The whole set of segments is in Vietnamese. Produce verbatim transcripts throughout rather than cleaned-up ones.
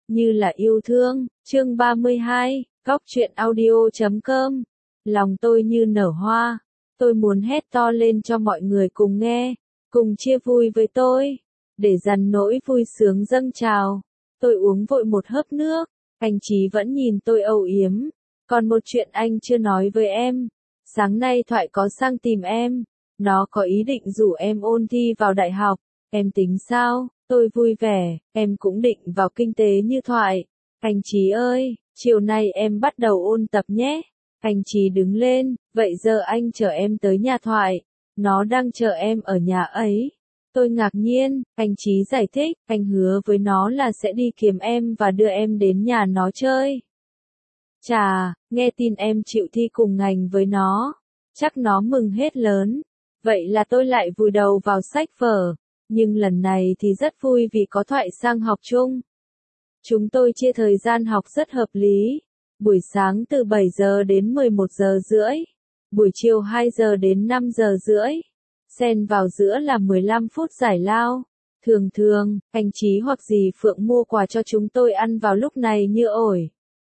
Như là yêu thương, chương ba mươi hai, góc truyện audio chấm com. Lòng tôi như nở hoa, tôi muốn hét to lên cho mọi người cùng nghe, cùng chia vui với tôi, để dằn nỗi vui sướng dâng trào. Tôi uống vội một hớp nước, anh Chí vẫn nhìn tôi âu yếm. Còn một chuyện anh chưa nói với em, sáng nay Thoại có sang tìm em, nó có ý định rủ em ôn thi vào đại học, em tính sao? Tôi vui vẻ, em cũng định vào kinh tế như Thoại. Anh Chí ơi, chiều nay em bắt đầu ôn tập nhé. Anh Chí đứng lên, vậy giờ anh chở em tới nhà Thoại. Nó đang chờ em ở nhà ấy. Tôi ngạc nhiên, anh Chí giải thích, anh hứa với nó là sẽ đi kiếm em và đưa em đến nhà nó chơi. Chà, nghe tin em chịu thi cùng ngành với nó, chắc nó mừng hết lớn. Vậy là tôi lại vùi đầu vào sách vở. Nhưng lần này thì rất vui vì có Thoại sang học chung. Chúng tôi chia thời gian học rất hợp lý. Buổi sáng từ bảy giờ đến mười một giờ rưỡi. Buổi chiều hai giờ đến năm giờ rưỡi. Xen vào giữa là mười lăm phút giải lao. Thường thường, anh Chí hoặc dì Phượng mua quà cho chúng tôi ăn vào lúc này như ổi,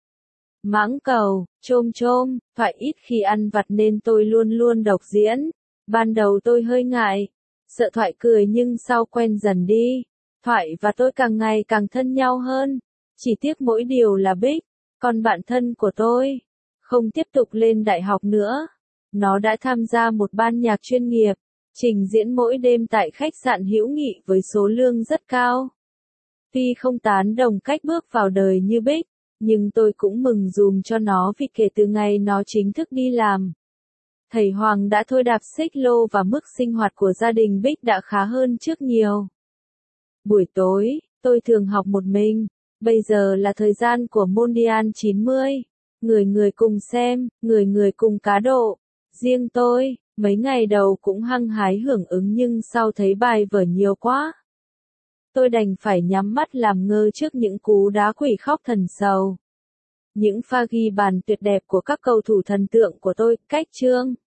mãng cầu, chôm chôm. Thoại ít khi ăn vặt nên tôi luôn luôn độc diễn. Ban đầu tôi hơi ngại, sợ Thoại cười nhưng sau quen dần đi. Thoại và tôi càng ngày càng thân nhau hơn. Chỉ tiếc mỗi điều là Bích, con bạn thân của tôi, không tiếp tục lên đại học nữa. Nó đã tham gia một ban nhạc chuyên nghiệp, trình diễn mỗi đêm tại khách sạn Hữu Nghị với số lương rất cao. Tuy không tán đồng cách bước vào đời như Bích, nhưng tôi cũng mừng dùm cho nó vì kể từ ngày nó chính thức đi làm, thầy Hoàng đã thôi đạp xích lô và mức sinh hoạt của gia đình Bích đã khá hơn trước nhiều. Buổi tối, tôi thường học một mình. Bây giờ là thời gian của Mondial chín mươi. Người người cùng xem, người người cùng cá độ. Riêng tôi, mấy ngày đầu cũng hăng hái hưởng ứng nhưng sau thấy bài vở nhiều quá. Tôi đành phải nhắm mắt làm ngơ trước những cú đá quỷ khóc thần sầu. Những pha ghi bàn tuyệt đẹp của các cầu thủ thần tượng của tôi, cách chương.